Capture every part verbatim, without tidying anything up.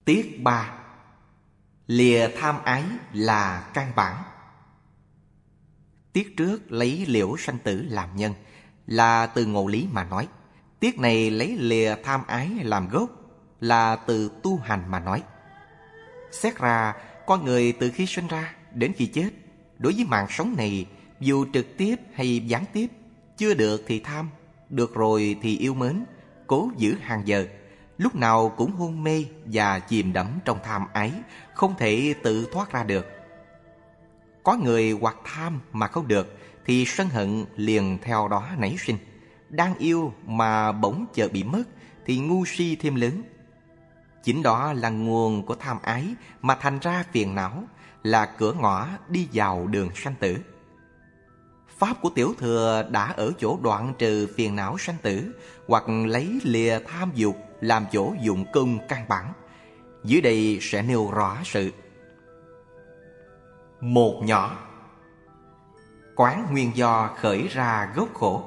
Tiết ba. Lìa tham ái là căn bản. Tiết trước lấy liễu sanh tử làm nhân, là từ ngộ lý mà nói. Tiết này lấy lìa tham ái làm gốc, là từ tu hành mà nói. Xét ra, con người từ khi sinh ra đến khi chết, đối với mạng sống này, dù trực tiếp hay gián tiếp, chưa được thì tham, được rồi thì yêu mến, cố giữ hàng giờ, lúc nào cũng hôn mê và chìm đắm trong tham ái, không thể tự thoát ra được. Có người hoặc tham mà không được, thì sân hận liền theo đó nảy sinh. Đang yêu mà bỗng chợt bị mất, thì ngu si thêm lớn. Chính đó là nguồn của tham ái mà thành ra phiền não, là cửa ngõ đi vào đường sanh tử. Pháp của Tiểu Thừa đã ở chỗ đoạn trừ phiền não sanh tử, hoặc lấy lìa tham dục làm chỗ dụng công căn bản. Dưới đây sẽ nêu rõ sự. Một nhỏ. Quán nguyên do khởi ra gốc khổ.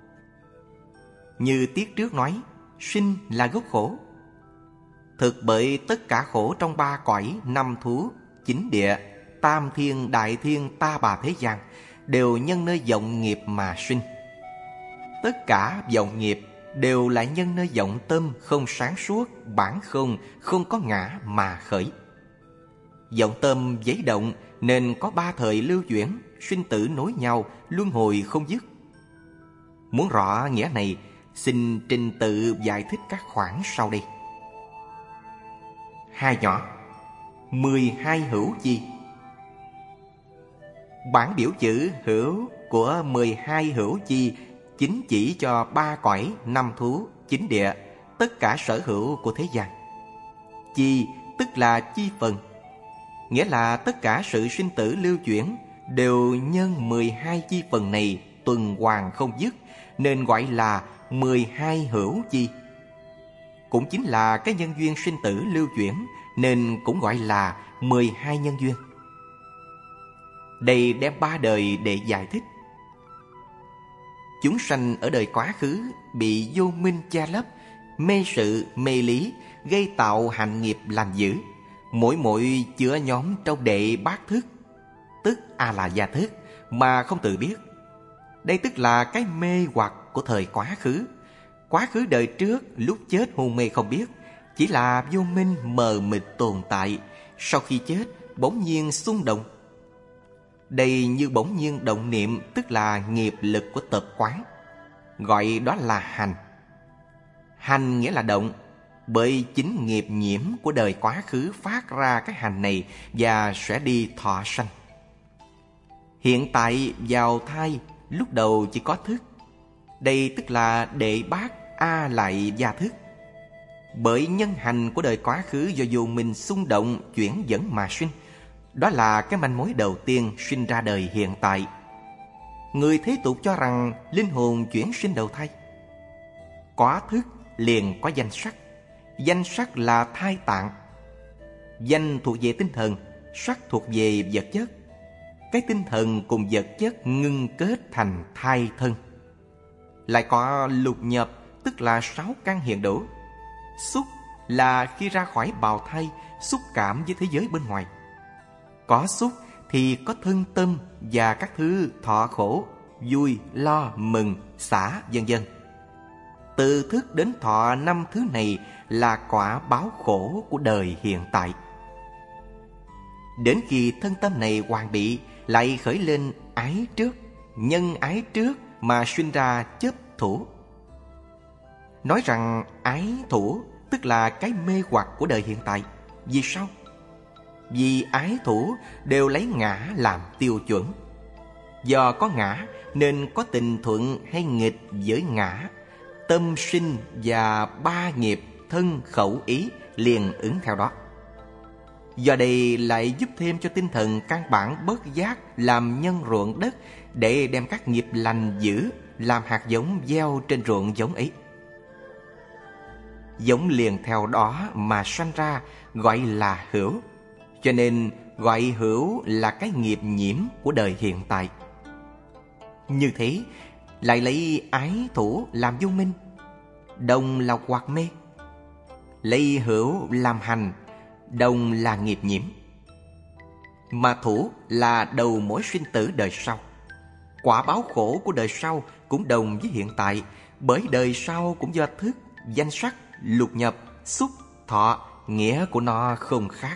Như tiết trước nói, sinh là gốc khổ. Thực bởi tất cả khổ trong ba cõi, năm thú, chín địa, tam thiên, đại thiên, ta bà thế gian đều nhân nơi vọng nghiệp mà sinh. Tất cả vọng nghiệp đều là nhân nơi vọng tâm không sáng suốt, bản không, không có ngã mà khởi. Vọng tâm giấy động nên có ba thời lưu chuyển, sinh tử nối nhau, luân hồi không dứt. Muốn rõ nghĩa này, xin trình tự giải thích các khoản sau đây. Hai nhỏ. Mười hai hữu chi. Bản biểu chữ hữu của mười hai hữu chi chính chỉ cho ba cõi, năm thú, chín địa, tất cả sở hữu của thế gian. Chi tức là chi phần, nghĩa là tất cả sự sinh tử lưu chuyển đều nhân mười hai chi phần này tuần hoàn không dứt, nên gọi là mười hai hữu chi. Cũng chính là cái nhân duyên sinh tử lưu chuyển, nên cũng gọi là mười hai nhân duyên. Đây đem ba đời để giải thích. Chúng sanh ở đời quá khứ bị vô minh che lấp, mê sự, mê lý, gây tạo hành nghiệp làm dữ. Mỗi mỗi chứa nhóm trong đệ bát thức, tức A-la-gia thức, mà không tự biết. Đây tức là cái mê hoặc của thời quá khứ. Quá khứ đời trước, lúc chết hôn mê không biết, chỉ là vô minh mờ mịt tồn tại. Sau khi chết, bỗng nhiên xung động. Đây như bỗng nhiên động niệm, tức là nghiệp lực của tập quán, gọi đó là hành. Hành nghĩa là động, bởi chính nghiệp nhiễm của đời quá khứ phát ra cái hành này và sẽ đi thọ sanh. Hiện tại vào thai, lúc đầu chỉ có thức. Đây tức là đệ bát A lại gia thức. Bởi nhân hành của đời quá khứ do vô minh xung động chuyển dẫn mà sinh. Đó là cái manh mối đầu tiên sinh ra đời hiện tại. Người thế tục cho rằng linh hồn chuyển sinh đầu thai. Có thức liền có danh sắc. Danh sắc là thai tạng. Danh thuộc về tinh thần, sắc thuộc về vật chất. Cái tinh thần cùng vật chất ngưng kết thành thai thân. Lại có lục nhập, tức là sáu căn hiện đủ. Xúc là khi ra khỏi bào thai, xúc cảm với thế giới bên ngoài. Có xúc thì có thân tâm và các thứ thọ khổ, vui, lo, mừng, xả, vân vân. Từ thức đến thọ năm thứ này là quả báo khổ của đời hiện tại. Đến khi thân tâm này hoàn bị, lại khởi lên ái trước, nhân ái trước mà sinh ra chấp thủ. Nói rằng ái thủ tức là cái mê hoặc của đời hiện tại. Vì sao? Vì ái thủ đều lấy ngã làm tiêu chuẩn. Do có ngã nên có tình thuận hay nghịch với ngã. Tâm sinh và ba nghiệp thân khẩu ý liền ứng theo đó. Do đây lại giúp thêm cho tinh thần căn bản bớt giác làm nhân ruộng đất, để đem các nghiệp lành dữ làm hạt giống gieo trên ruộng giống ấy. Giống liền theo đó mà sanh ra gọi là hữu. Cho nên gọi hữu là cái nghiệp nhiễm của đời hiện tại. Như thế lại lấy ái thủ làm vô minh, đồng là hoặc mê. Lấy hữu làm hành, đồng là nghiệp nhiễm. Mà thủ là đầu mối sinh tử đời sau. Quả báo khổ của đời sau cũng đồng với hiện tại, bởi đời sau cũng do thức, danh sắc, lục nhập, xúc, thọ, nghĩa của nó không khác.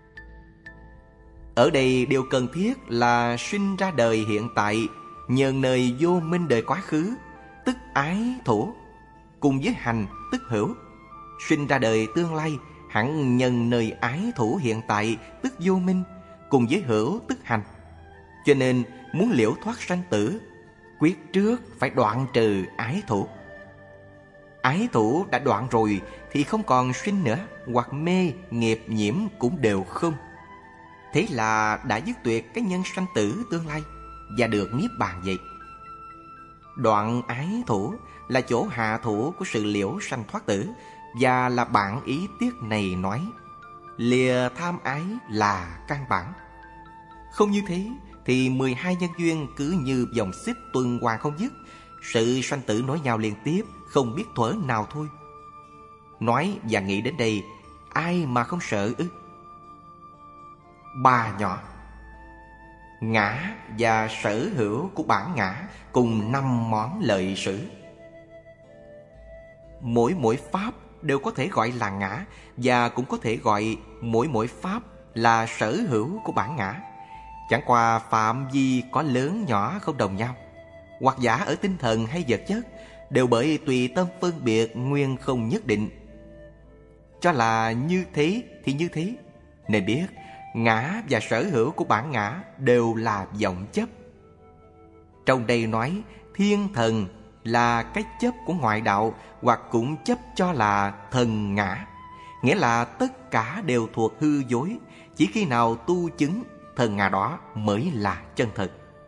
Ở đây điều cần thiết là sinh ra đời hiện tại nhờ nơi vô minh đời quá khứ, tức ái thủ, cùng với hành tức hữu. Sinh ra đời tương lai hẳn nhân nơi ái thủ hiện tại tức vô minh, cùng với hữu tức hành. Cho nên muốn liễu thoát sanh tử, quyết trước phải đoạn trừ ái thủ. Ái thủ đã đoạn rồi thì không còn sinh nữa, hoặc mê, nghiệp nhiễm cũng đều không. Thế là đã dứt tuyệt cái nhân sanh tử tương lai và được niết bàn vậy. Đoạn ái thủ là chỗ hạ thủ của sự liễu sanh thoát tử, và là bản ý tiết này nói lìa tham ái là căn bản. Không như thế thì mười hai nhân duyên cứ như dòng xích tuần hoàn không dứt, sự sanh tử nối nhau liên tiếp, không biết thuở nào thôi. Nói và nghĩ đến đây, ai mà không sợ ư? Ba nhỏ. Ngã và sở hữu của bản ngã cùng năm món lợi sử. Mỗi mỗi pháp đều có thể gọi là ngã, và cũng có thể gọi mỗi mỗi pháp là sở hữu của bản ngã. Chẳng qua phạm vi có lớn nhỏ không đồng nhau, hoặc giả ở tinh thần hay vật chất, đều bởi tùy tâm phân biệt nguyên không nhất định. Cho là như thế thì như thế, nên biết ngã và sở hữu của bản ngã đều là vọng chấp. Trong đây nói thiên thần là cái chấp của ngoại đạo, hoặc cũng chấp cho là thần ngã, nghĩa là tất cả đều thuộc hư dối. Chỉ khi nào tu chứng thần ngã đó mới là chân thật.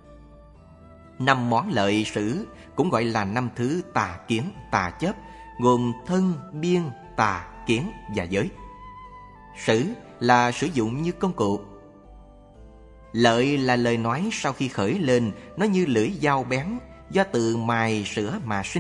Năm món lợi sử cũng gọi là năm thứ tà kiến, tà chấp, gồm thân, biên, tà, kiến và giới. Sử là sử dụng như công cụ. Lợi là lời nói sau khi khởi lên, nó như lưỡi dao bén, do từ mài sữa mà sinh.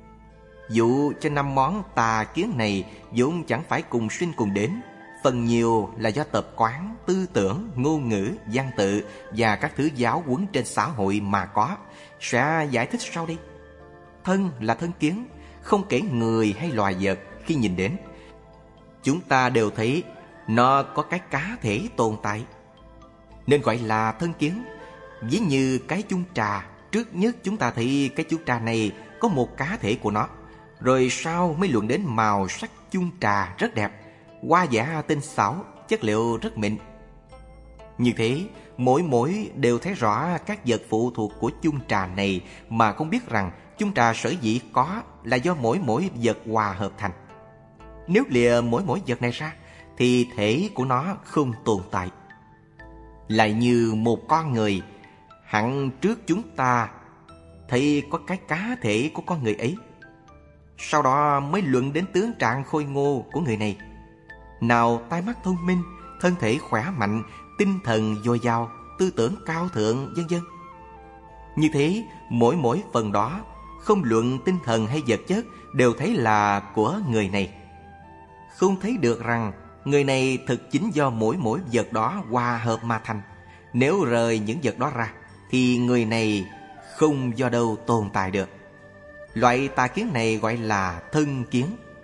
Dụ cho năm món tà kiến này vốn chẳng phải cùng sinh cùng đến, phần nhiều là do tập quán, tư tưởng, ngôn ngữ, văn tự và các thứ giáo huấn trên xã hội mà có. Sẽ giải thích sau đây. Thân là thân kiến, không kể người hay loài vật khi nhìn đến. Chúng ta đều thấy nó có cái cá thể tồn tại, nên gọi là thân kiến. Ví như cái chung trà, trước nhất chúng ta thấy cái chung trà này có một cá thể của nó, rồi sau mới luận đến màu sắc chung trà rất đẹp, hoa giả tinh xảo, chất liệu rất mịn. Như thế, mỗi mỗi đều thấy rõ các vật phụ thuộc của chung trà này, mà không biết rằng chung trà sở dĩ có là do mỗi mỗi vật hòa hợp thành. Nếu lìa mỗi mỗi vật này ra thì thể của nó không tồn tại. Lại như một con người, hẳn trước chúng ta thấy có cái cá thể của con người ấy, sau đó mới luận đến tướng trạng khôi ngô của người này. Nào tai mắt thông minh, thân thể khỏe mạnh, tinh thần dồi dào, tư tưởng cao thượng, vân vân. Như thế, mỗi mỗi phần đó, không luận tinh thần hay vật chất, đều thấy là của người này. Không thấy được rằng người này thực chính do mỗi mỗi vật đó hòa hợp mà thành. Nếu rời những vật đó ra thì người này không do đâu tồn tại được. Loại tà kiến này gọi là thân kiến.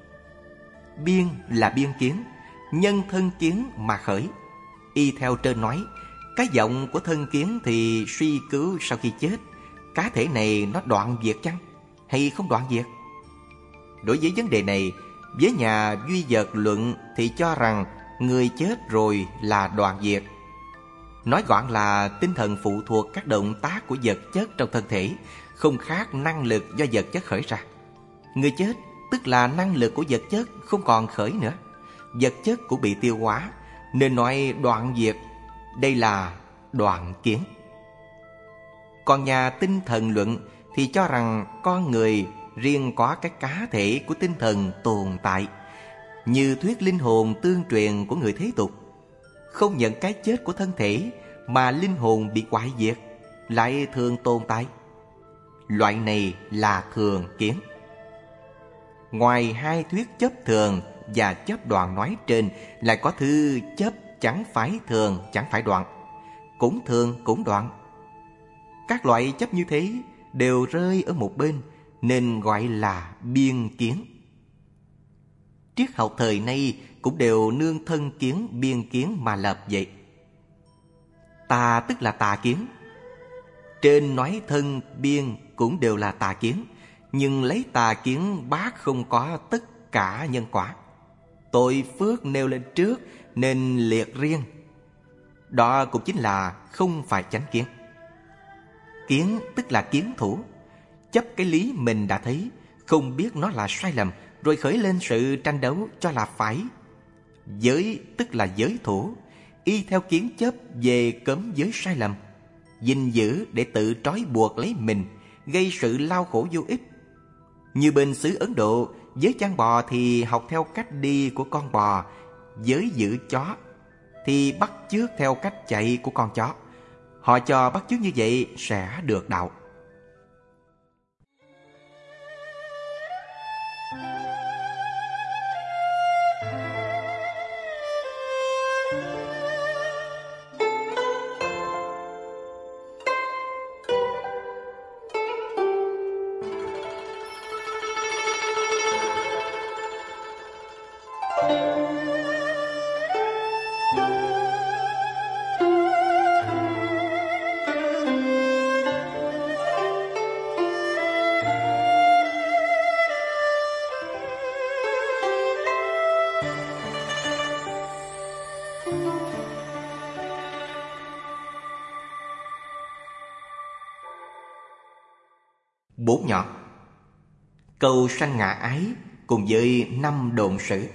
Biên là biên kiến, nhân thân kiến mà khởi. Y theo trên nói, cái vọng của thân kiến thì suy cứu sau khi chết, cá thể này nó đoạn diệt chăng hay không đoạn diệt? Đối với vấn đề này, với nhà duy vật luận thì cho rằng người chết rồi là đoạn diệt. Nói gọn là tinh thần phụ thuộc các động tác của vật chất trong thân thể, không khác năng lực do vật chất khởi ra. Người chết tức là năng lực của vật chất không còn khởi nữa, vật chất cũng bị tiêu hóa, nên nói đoạn diệt. Đây là đoạn kiến. Còn nhà tinh thần luận thì cho rằng con người riêng có cái cá thể của tinh thần tồn tại, như thuyết linh hồn tương truyền của người thế tục, không nhận cái chết của thân thể mà linh hồn bị hoại diệt, lại thường tồn tại. Loại này là thường kiến. Ngoài hai thuyết chấp thường và chấp đoạn nói trên lại có thứ chấp chẳng phải thường, chẳng phải đoạn, cũng thường cũng đoạn. Các loại chấp như thế đều rơi ở một bên nên gọi là biên kiến. Triết học thời nay cũng đều nương thân kiến biên kiến mà lập vậy. Tà tức là tà kiến. Trên nói thân biên cũng đều là tà kiến, nhưng lấy tà kiến bác không có tất cả nhân quả. Tội phước nêu lên trước nên liệt riêng. Đó cũng chính là không phải chánh kiến. Kiến tức là kiến thủ, chấp cái lý mình đã thấy, không biết nó là sai lầm, rồi khởi lên sự tranh đấu cho là phải. Giới tức là giới thủ, y theo kiến chấp về cấm giới sai lầm, gìn giữ để tự trói buộc lấy mình, gây sự lao khổ vô ích. Như bên xứ Ấn Độ, giới chăn bò thì học theo cách đi của con bò, giới giữ chó thì bắt chước theo cách chạy của con chó. Họ cho bắt chước như vậy sẽ được đạo. Bốn nhỏ. Câu sanh ngã ái cùng với năm độn sử.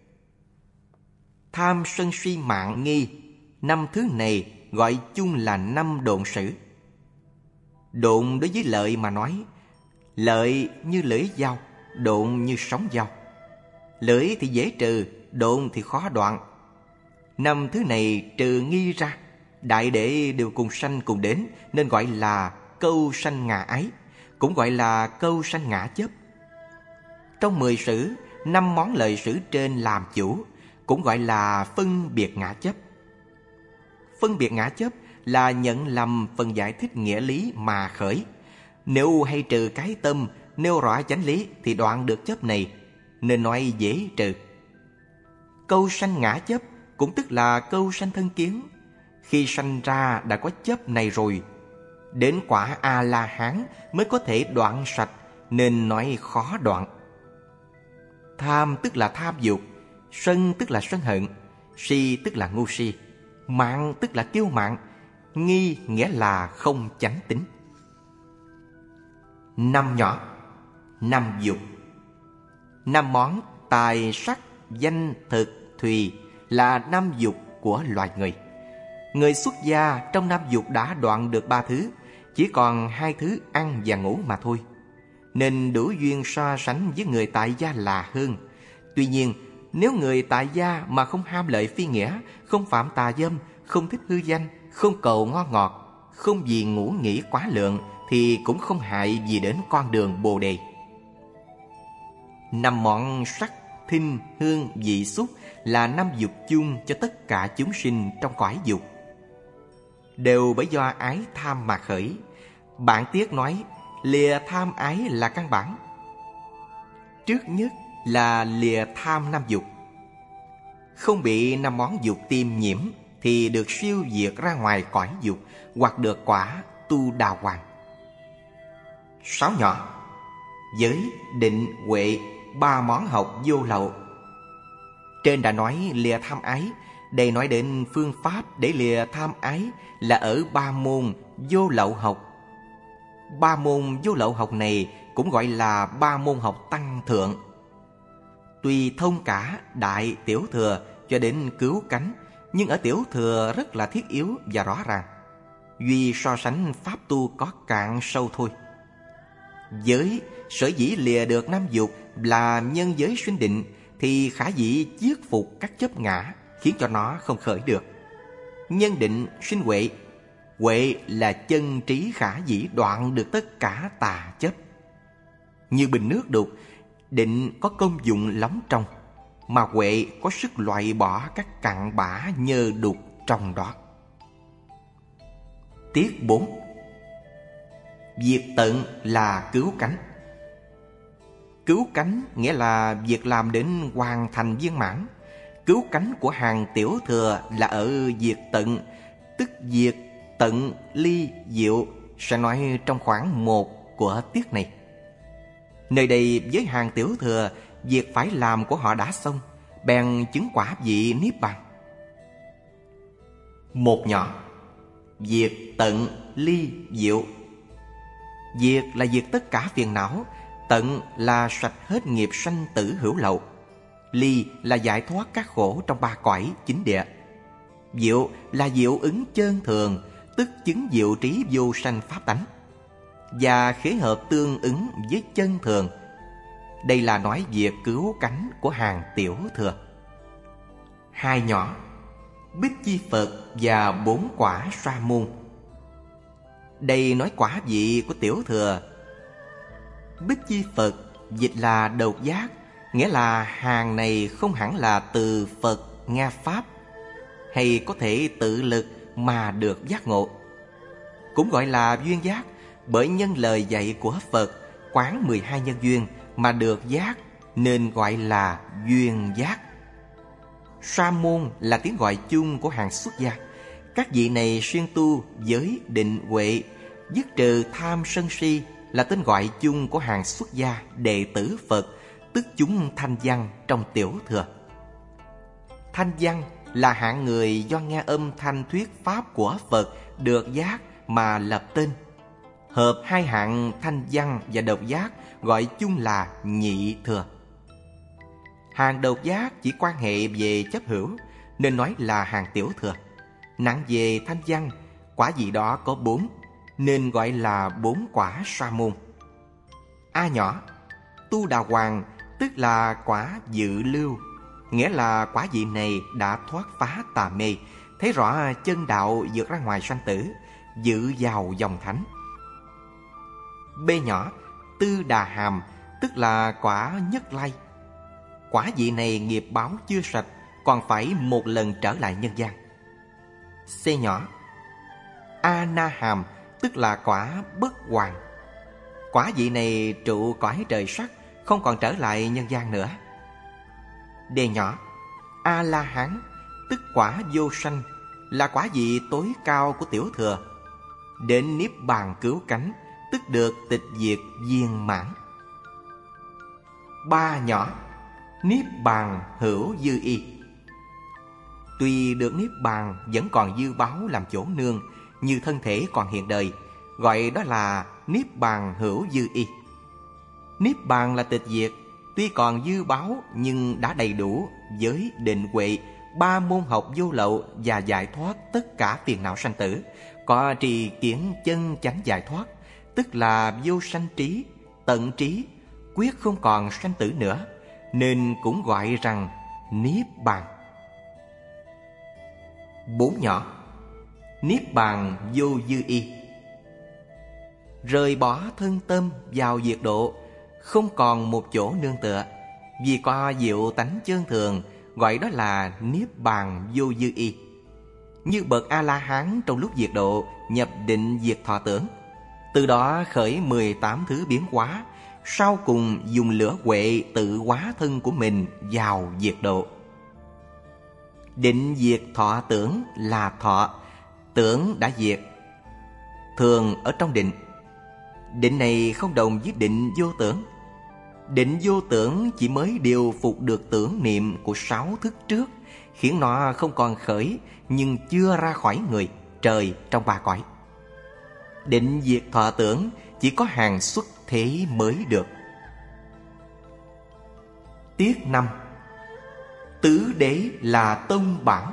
Tham sân si mạng nghi, năm thứ này gọi chung là năm độn sử. Độn đối với lợi mà nói, lợi như lưỡi dao, độn như sóng dao. Lưỡi thì dễ trừ, độn thì khó đoạn. Năm thứ này trừ nghi ra, đại đệ đều cùng sanh cùng đến, nên gọi là câu sanh ngã ái, cũng gọi là câu sanh ngã chấp. Trong mười sử, năm món lợi sử trên làm chủ, cũng gọi là phân biệt ngã chấp. Phân biệt ngã chấp là nhận lầm phần giải thích nghĩa lý mà khởi. Nếu hay trừ cái tâm, nêu rõ chánh lý thì đoạn được chấp này, nên nói dễ trừ. Câu sanh ngã chấp cũng tức là câu sanh thân kiến. Khi sanh ra đã có chấp này rồi, đến quả A-la-hán mới có thể đoạn sạch, nên nói khó đoạn. Tham tức là tham dục, sân tức là sân hận, si tức là ngu si, mạng tức là kiêu mạn, nghi nghĩa là không chánh tín. Năm nhỏ. Năm dục. Năm món tài sắc danh thực thùy là năm dục của loài người. Người xuất gia trong năm dục đã đoạn được ba thứ, chỉ còn hai thứ ăn và ngủ mà thôi, nên đủ duyên so sánh với người tại gia là hơn. Tuy nhiên, nếu người tại gia mà không ham lợi phi nghĩa, không phạm tà dâm, không thích hư danh, không cầu ngon ngọt, không vì ngủ nghỉ quá lượng, thì cũng không hại gì đến con đường Bồ Đề. Năm món sắc, thinh, hương, vị, xúc là năm dục chung cho tất cả chúng sinh trong cõi dục, đều bởi do ái tham mà khởi. Bản Tiết nói lìa tham ái là căn bản. Trước nhất là lìa tham năm dục. Không bị năm món dục tiêm nhiễm thì được siêu diệt ra ngoài cõi dục, hoặc được quả tu đà hoàng. Sáu nhỏ. Giới, định, huệ, ba món học vô lậu. Trên đã nói lìa tham ái, đây nói đến phương pháp để lìa tham ái là ở ba môn vô lậu học. Ba môn vô lậu học này cũng gọi là ba môn học tăng thượng. Tuy thông cả đại tiểu thừa cho đến cứu cánh, nhưng ở tiểu thừa rất là thiết yếu và rõ ràng, vì so sánh pháp tu có cạn sâu thôi. Giới sở dĩ lìa được năm dục là nhân giới sinh định, thì khả dĩ chiết phục các chấp ngã, khiến cho nó không khởi được. Nhân định sinh huệ. Huệ là chân trí khả dĩ đoạn được tất cả tà chấp. Như bình nước đục, định có công dụng lóng trong. mà huệ có sức loại bỏ các cặn bã nhơ đục trong đó. Tiết bốn. Diệt tận là cứu cánh. Cứu cánh nghĩa là việc làm đến hoàn thành viên mãn. Cứu cánh của hàng tiểu thừa là ở diệt tận, tức diệt tận ly diệu, sẽ nói trong khoảng một của tiết này. Nơi đây với hàng tiểu thừa, việc phải làm của họ đã xong, bèn chứng quả vị niết bàn. Một nhỏ. Diệt tận ly diệu. Diệt là diệt tất cả phiền não, tận là sạch hết nghiệp sanh tử hữu lậu, ly là giải thoát các khổ trong ba cõi chính địa, diệu là diệu ứng chân thường, tức chứng diệu trí vô sanh pháp tánh, và khế hợp tương ứng với chân thường. Đây là nói việc cứu cánh của hàng tiểu thừa. Hai nhỏ. Bích chi Phật và bốn quả sa môn. Đây nói quả vị của tiểu thừa. Bích chi Phật dịch là độc giác, nghĩa là hàng này không hẳn là từ Phật nghe pháp, hay có thể tự lực mà được giác ngộ. Cũng gọi là duyên giác, bởi nhân lời dạy của Phật quán mười hai nhân duyên mà được giác, nên gọi là duyên giác. Sa môn là tiếng gọi chung của hàng xuất gia. Các vị này xuyên tu giới định huệ, dứt trừ tham sân si, là tên gọi chung của hàng xuất gia đệ tử Phật, tức chúng thanh văn trong tiểu thừa. Thanh văn là hạng người do nghe âm thanh thuyết pháp của Phật được giác mà lập tên. Hợp hai hạng thanh văn và độc giác gọi chung là nhị thừa. Hàng độc giác chỉ quan hệ về chấp hữu, nên nói là hàng tiểu thừa. Nặng về thanh văn, quả vị đó có bốn, nên gọi là bốn quả sa môn. A nhỏ. Tu đà hoàng, tức là quả dự lưu, nghĩa là quả vị này đã thoát phá tà mê, thấy rõ chân đạo vượt ra ngoài sanh tử, dự vào dòng thánh. B nhỏ. Tư đà hàm, tức là quả nhất lai. Quả vị này nghiệp báo chưa sạch, còn phải một lần trở lại nhân gian. C nhỏ. A na hàm, tức là quả bất hoàn. Quả vị này trụ cõi trời sắc, không còn trở lại nhân gian nữa. D nhỏ. A la hán, tức quả vô sanh, là quả vị tối cao của tiểu thừa. Đến niết bàn cứu cánh, tức được tịch diệt viên mãn. Ba nhỏ. Niết bàn hữu dư y. Tuy được niết bàn, vẫn còn dư báo làm chỗ nương, như thân thể còn hiện đời, gọi đó là niết bàn hữu dư y. Niết bàn là tịch diệt, tuy còn dư báo nhưng đã đầy đủ giới định huệ, ba môn học vô lậu và giải thoát tất cả phiền não sanh tử, có trì kiến chân chánh giải thoát, tức là vô sanh trí, tận trí, quyết không còn sanh tử nữa, nên cũng gọi rằng niết bàn. Bốn nhỏ. Niết bàn vô dư y. Rời bỏ thân tâm vào diệt độ, không còn một chỗ nương tựa, vì có diệu tánh chân thường, gọi đó là niết bàn vô dư y. Như bậc A-la-hán trong lúc diệt độ, nhập định diệt thọ tưởng, từ đó khởi mười tám thứ biến hóa, sau cùng dùng lửa huệ tự hóa thân của mình vào diệt độ. Định diệt thọ tưởng là thọ, tưởng đã diệt, thường ở trong định. Định này không đồng với định vô tưởng. Định vô tưởng chỉ mới điều phục được tưởng niệm của sáu thức trước, khiến nó không còn khởi, nhưng chưa ra khỏi người, trời trong ba cõi. Định diệt thọ tưởng chỉ có hàng xuất thế mới được. Tiết năm. Tứ đế là tông bản.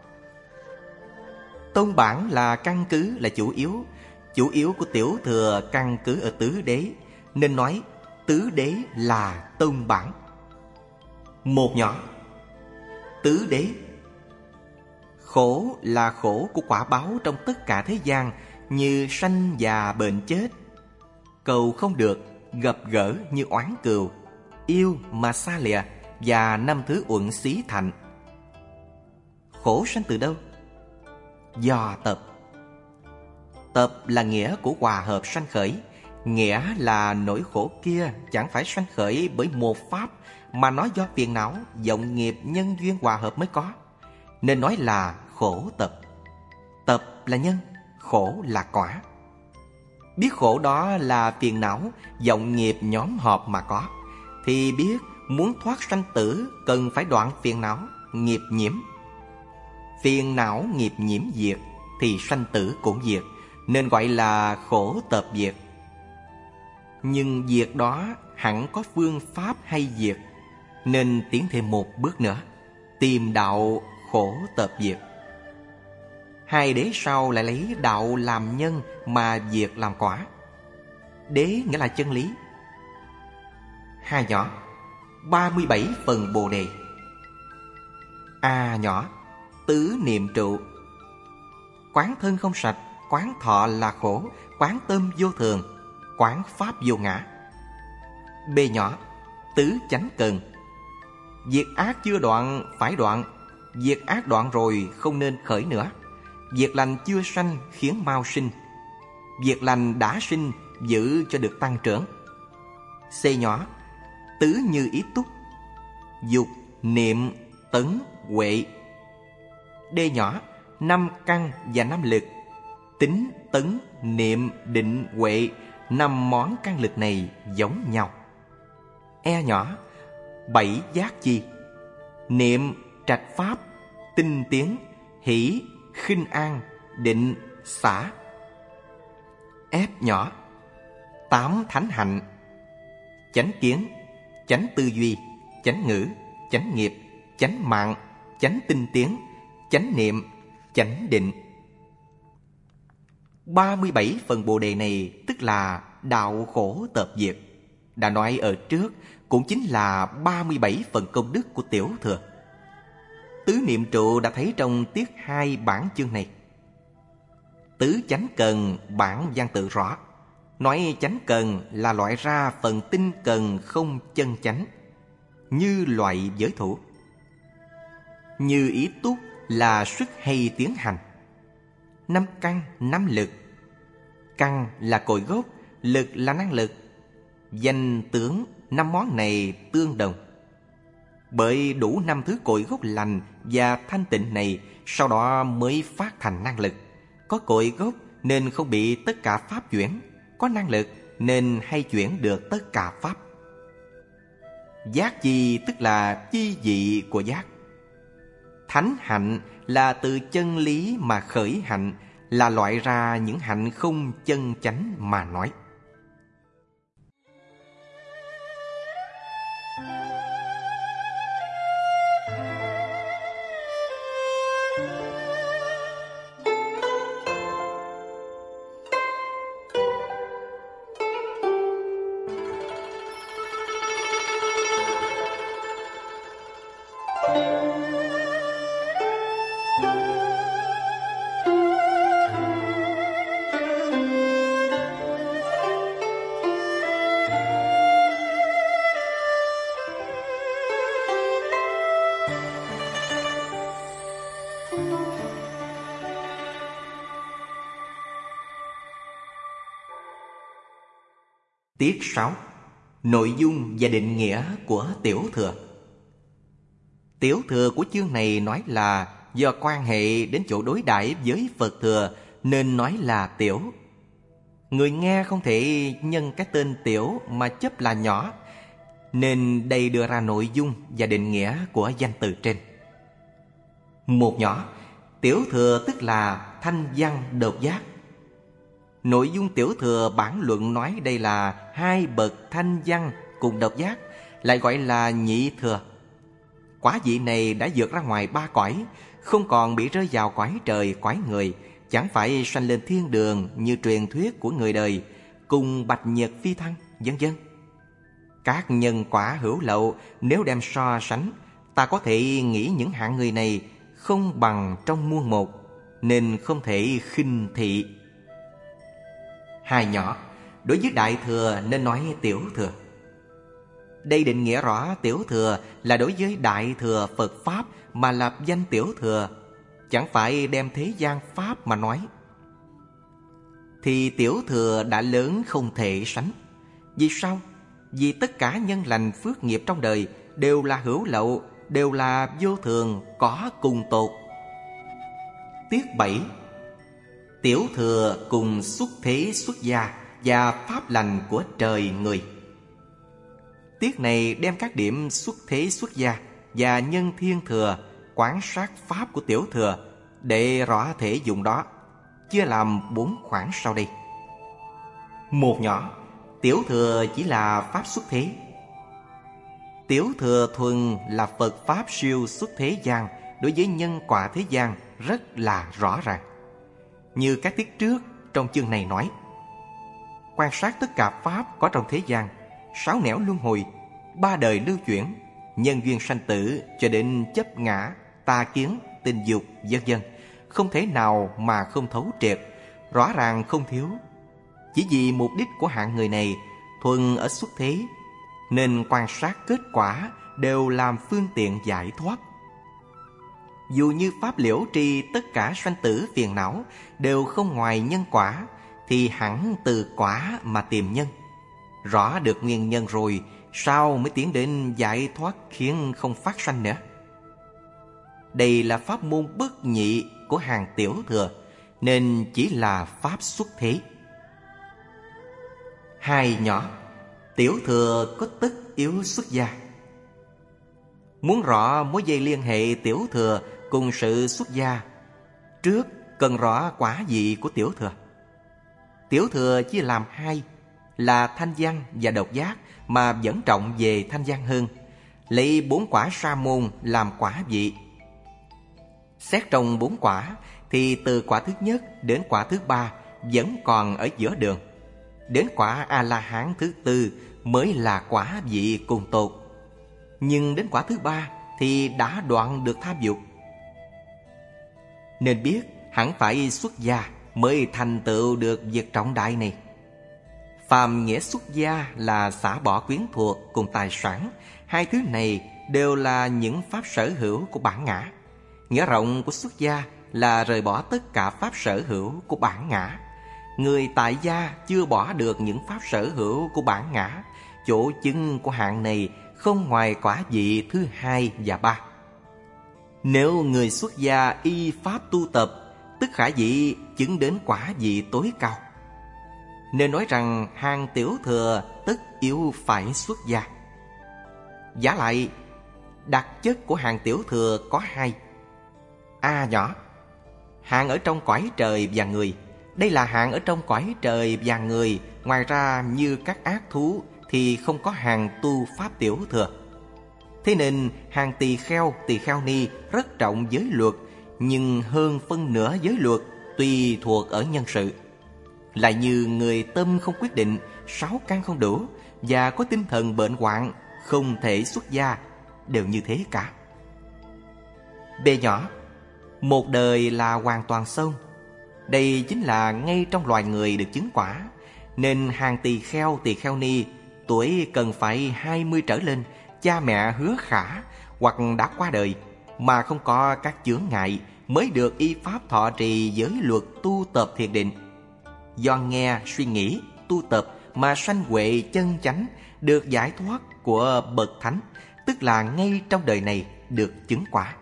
Tông bản là căn cứ, là chủ yếu. Chủ yếu của tiểu thừa căn cứ ở tứ đế, nên nói tứ đế là tông bản. Một nhỏ. Tứ đế. Khổ là khổ của quả báo trong tất cả thế gian, như sanh già bệnh chết. Cầu không được, gặp gỡ như oán cừu, yêu mà xa lìa, và năm thứ uẩn xí thạnh. Khổ sanh từ đâu? Do tập. Tập là nghĩa của hòa hợp sanh khởi, nghĩa là nỗi khổ kia chẳng phải sanh khởi bởi một pháp, mà nó do phiền não, vọng nghiệp, nhân duyên hòa hợp mới có, nên nói là khổ tập. Tập là nhân, khổ là quả. Biết khổ đó là phiền não, vọng nghiệp nhóm họp mà có, thì biết muốn thoát sanh tử cần phải đoạn phiền não, nghiệp nhiễm. Phiền não nghiệp nhiễm diệt thì sanh tử cũng diệt, nên gọi là khổ tập diệt. Nhưng diệt đó hẳn có phương pháp hay diệt, nên tiến thêm một bước nữa, tìm đạo khổ tập diệt. Hai đế sau lại lấy đạo làm nhân mà diệt làm quả. Đế nghĩa là chân lý. Hai nhỏ, ba mươi bảy phần Bồ Đề. A nhỏ, tứ niệm trụ. Quán thân không sạch, quán thọ là khổ, quán tâm vô thường, quán pháp vô ngã. B nhỏ, tứ chánh cần. Việc ác chưa đoạn phải đoạn, việc ác đoạn rồi không nên khởi nữa. Việc lành chưa sanh khiến mau sinh, việc lành đã sinh giữ cho được tăng trưởng. C nhỏ, tứ như ý túc. Dục, niệm, tấn, huệ. D nhỏ, năm căn và năm lực. Tính, tấn, niệm, định, huệ, năm món căn lực này giống nhau. E nhỏ, bảy giác chi. Niệm, trạch pháp, tinh tiến, hỷ, khinh an, định, xả. F nhỏ, tám thánh hạnh. Chánh kiến, chánh tư duy, chánh ngữ, chánh nghiệp, chánh mạng, chánh tinh tiến, chánh niệm, chánh định. ba mươi bảy phần Bồ Đề này tức là đạo khổ tập diệt. Đã nói ở trước, cũng chính là ba mươi bảy phần công đức của Tiểu Thừa. Tứ niệm trụ đã thấy trong tiết hai bản chương này. Tứ chánh cần bản văn tự rõ, nói chánh cần là loại ra phần tinh cần không chân chánh, như loại giới thủ. Như ý túc là sức hay tiến hành. Năm căn, năm lực. Căn là cội gốc, lực là năng lực. Danh tướng năm món này tương đồng. Bởi đủ năm thứ cội gốc lành và thanh tịnh này, sau đó mới phát thành năng lực. Có cội gốc nên không bị tất cả pháp chuyển, có năng lực nên hay chuyển được tất cả pháp. Giác chi tức là chi dị của giác. Thánh hạnh là từ chân lý mà khởi hạnh, là loại ra những hạnh không chân chánh mà nói. Tiết sáu. Nội dung và định nghĩa của Tiểu Thừa. Tiểu Thừa của chương này nói là do quan hệ đến chỗ đối đãi với Phật Thừa nên nói là tiểu. Người nghe không thể nhân cái tên tiểu mà chấp là nhỏ, nên đây đưa ra nội dung và định nghĩa của danh từ trên. Một nhỏ, Tiểu Thừa tức là thanh văn độc giác. Nội dung Tiểu Thừa bản luận nói đây là hai bậc thanh văn cùng độc giác, lại gọi là nhị thừa. Quả vị này đã vượt ra ngoài ba cõi, không còn bị rơi vào cõi trời cõi người, chẳng phải sanh lên thiên đường như truyền thuyết của người đời, cùng bạch nhật phi thăng, vân vân. Các nhân quả hữu lậu nếu đem so sánh, ta có thể nghĩ những hạng người này không bằng trong muôn một, nên không thể khinh thị. Hai nhỏ, đối với Đại Thừa nên nói Tiểu Thừa. Đây định nghĩa rõ tiểu thừa là đối với đại thừa Phật Pháp mà lập danh tiểu thừa, chẳng phải đem thế gian Pháp mà nói. Thì tiểu thừa đã lớn không thể sánh. Vì sao? Vì tất cả nhân lành phước nghiệp trong đời đều là hữu lậu, đều là vô thường, có cùng tột. Tiết bảy. Tiểu thừa cùng xuất thế xuất gia và pháp lành của trời người. Tiết này đem các điểm xuất thế xuất gia và nhân thiên thừa, quán sát pháp của tiểu thừa để rõ thể dụng đó, chia làm bốn khoản sau đây. Một nhỏ, tiểu thừa chỉ là pháp xuất thế. Tiểu thừa thuần là Phật Pháp siêu xuất thế gian, đối với nhân quả thế gian rất là rõ ràng. Như các tiết trước trong chương này nói, quan sát tất cả Pháp có trong thế gian, sáu nẻo luân hồi, ba đời lưu chuyển, nhân duyên sanh tử cho đến chấp ngã, tà kiến, tình dục, vân vân, không thể nào mà không thấu triệt, rõ ràng không thiếu. Chỉ vì mục đích của hạng người này thuần ở xuất thế, nên quan sát kết quả đều làm phương tiện giải thoát. Dù như pháp liễu tri tất cả sanh tử phiền não đều không ngoài nhân quả, thì hẳn từ quả mà tìm nhân. Rõ được nguyên nhân rồi, sao mới tiến đến giải thoát khiến không phát sanh nữa? Đây là pháp môn bất nhị của hàng tiểu thừa, nên chỉ là pháp xuất thế. Hai nhỏ, tiểu thừa có tất yếu xuất gia. Muốn rõ mối dây liên hệ tiểu thừa cùng sự xuất gia, trước cần rõ quả vị của tiểu thừa. Tiểu thừa chia làm hai, là thanh văn và độc giác, mà vẫn trọng về thanh văn hơn, lấy bốn quả sa môn làm quả vị. Xét trong bốn quả thì từ quả thứ nhất đến quả thứ ba vẫn còn ở giữa đường, đến quả A-la-hán thứ tư mới là quả vị cùng tột. Nhưng đến quả thứ ba thì đã đoạn được tham dục. Nên biết hẳn phải xuất gia mới thành tựu được việc trọng đại này. Phàm nghĩa xuất gia là xả bỏ quyến thuộc cùng tài sản. Hai thứ này đều là những pháp sở hữu của bản ngã. Nghĩa rộng của xuất gia là rời bỏ tất cả pháp sở hữu của bản ngã. Người tại gia chưa bỏ được những pháp sở hữu của bản ngã. Chỗ chứng của hạng này không ngoài quả vị thứ hai và ba. Nếu người xuất gia y pháp tu tập, tức khả dĩ chứng đến quả vị tối cao. Nên nói rằng hàng tiểu thừa tất yếu phải xuất gia. Giả lại, đặc chất của hàng tiểu thừa có hai. A nhỏ, hạng ở trong cõi trời và người. Đây là hạng ở trong cõi trời và người. Ngoài ra như các ác thú thì không có hàng tu pháp tiểu thừa. Thế nên hàng tỳ kheo, tỳ kheo ni rất trọng giới luật, nhưng hơn phân nửa giới luật tùy thuộc ở nhân sự. Lại như người tâm không quyết định, sáu căn không đủ và có tinh thần bệnh hoạn, không thể xuất gia, đều như thế cả. B nhỏ, một đời là hoàn toàn xong. Đây chính là ngay trong loài người được chứng quả. Nên hàng tỳ kheo, tỳ kheo ni tuổi cần phải hai mươi trở lên, cha mẹ hứa khả hoặc đã qua đời mà không có các chướng ngại, mới được y pháp thọ trì giới luật tu tập thiền định. Do nghe, suy nghĩ, tu tập mà sanh huệ chân chánh, được giải thoát của bậc thánh, tức là ngay trong đời này được chứng quả.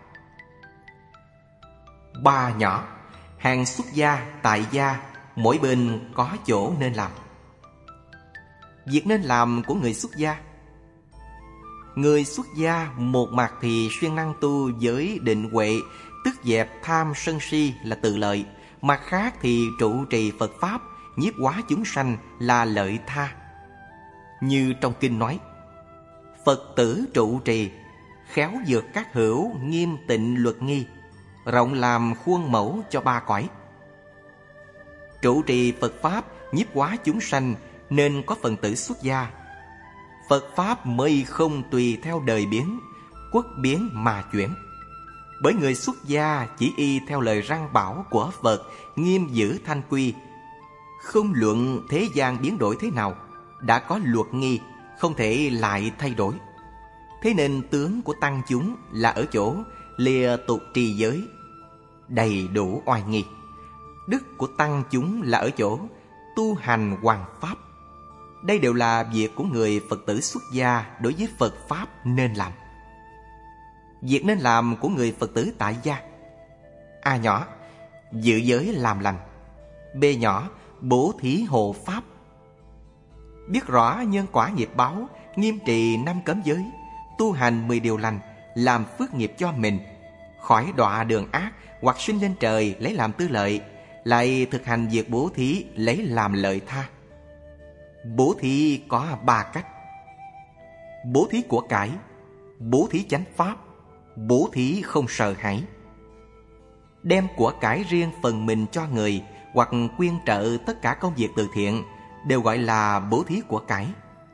Ba nhỏ, hàng xuất gia, tại gia, mỗi bên có chỗ nên làm. Việc nên làm của người xuất gia. Người xuất gia một mặt thì siêng năng tu giới định huệ, tức dẹp tham sân si là tự lợi. Mặt khác thì trụ trì Phật Pháp, nhiếp hóa chúng sanh là lợi tha. Như trong kinh nói, Phật tử trụ trì, khéo vượt các hữu, nghiêm tịnh luật nghi, rộng làm khuôn mẫu cho ba cõi. Trụ trì Phật Pháp, nhiếp hóa chúng sanh nên có phần tử xuất gia. Phật Pháp mới không tùy theo đời biến, quốc biến mà chuyển. Bởi người xuất gia chỉ y theo lời răn bảo của Phật, nghiêm giữ thanh quy, không luận thế gian biến đổi thế nào, đã có luật nghi, không thể lại thay đổi. Thế nên tướng của tăng chúng là ở chỗ lìa tục trì giới, đầy đủ oai nghi. Đức của tăng chúng là ở chỗ tu hành hoằng pháp. Đây đều là việc của người Phật tử xuất gia đối với Phật Pháp nên làm. Việc nên làm của người Phật tử tại gia: A nhỏ, giữ giới làm lành. B nhỏ, bố thí hộ pháp. Biết rõ nhân quả nghiệp báo, nghiêm trì năm cấm giới, tu hành mười điều lành, làm phước nghiệp cho mình, khỏi đọa đường ác hoặc sinh lên trời lấy làm tư lợi, lại thực hành việc bố thí lấy làm lợi tha. Bố thí có ba cách: bố thí của cải, bố thí chánh pháp, bố thí không sợ hãi. Đem của cải riêng phần mình cho người hoặc quyên trợ tất cả công việc từ thiện đều gọi là bố thí của cải.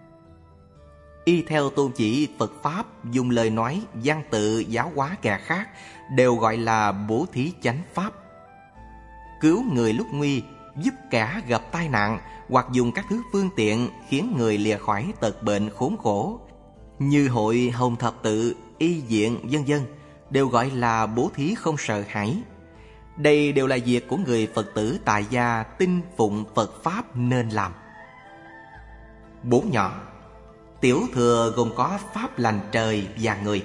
Y theo tôn chỉ Phật Pháp, dùng lời nói, văn tự giáo hóa kẻ khác đều gọi là bố thí chánh pháp. Cứu người lúc nguy, giúp kẻ gặp tai nạn, hoặc dùng các thứ phương tiện khiến người lìa khỏi tật bệnh khốn khổ, như hội Hồng Thập Tự, y viện, vân vân, đều gọi là bố thí không sợ hãi. Đây đều là việc của người Phật tử tại gia tin phụng Phật Pháp nên làm. Bốn nhỏ. Tiểu thừa gồm có pháp lành trời và người.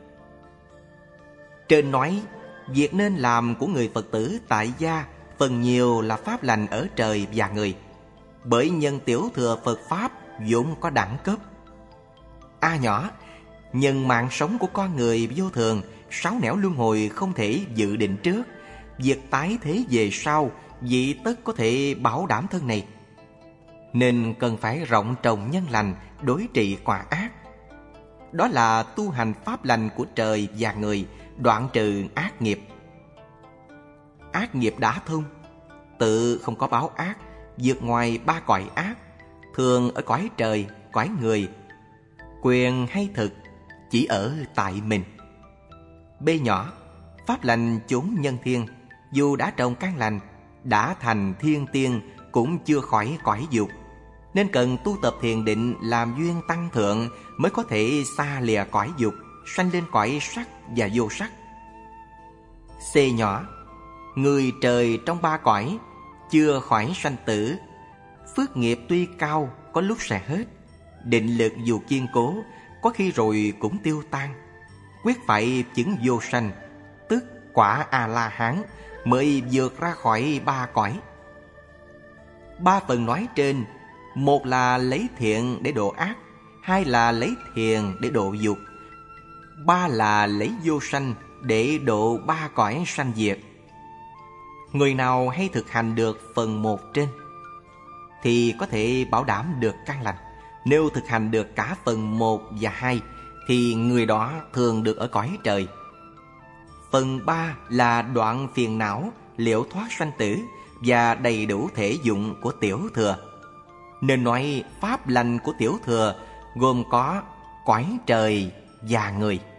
Trên nói, việc nên làm của người Phật tử tại gia phần nhiều là pháp lành ở trời và người, bởi nhân tiểu thừa Phật Pháp vốn có đẳng cấp. A nhỏ, nhân mạng sống của con người vô thường, sáu nẻo luân hồi không thể dự định trước. Việc tái thế về sau, vị tất có thể bảo đảm thân này, nên cần phải rộng trồng nhân lành, đối trị quả ác. Đó là tu hành pháp lành của trời và người, đoạn trừ ác nghiệp. Ác nghiệp đã thông, tự không có báo ác, vượt ngoài ba cõi ác, thường ở cõi trời, cõi người. Quyền hay thực chỉ ở tại mình. B nhỏ, pháp lành chốn nhân thiên, dù đã trồng căn lành, đã thành thiên tiên cũng chưa khỏi cõi dục, nên cần tu tập thiền định làm duyên tăng thượng mới có thể xa lìa cõi dục, sanh lên cõi sắc và vô sắc. C nhỏ, người trời trong ba cõi chưa khỏi sanh tử, phước nghiệp tuy cao có lúc sẽ hết, định lực dù kiên cố có khi rồi cũng tiêu tan, quyết phải chứng vô sanh, tức quả A-la-hán mới vượt ra khỏi ba cõi. Ba phần nói trên, một là lấy thiện để độ ác, hai là lấy thiền để độ dục, ba là lấy vô sanh để độ ba cõi sanh diệt. Người nào hay thực hành được phần một trên thì có thể bảo đảm được căn lành. Nếu thực hành được cả phần một và hai thì người đó thường được ở cõi trời. Phần ba là đoạn phiền não, liễu thoát sanh tử và đầy đủ thể dụng của tiểu thừa. Nên nói pháp lành của tiểu thừa gồm có cõi trời và người.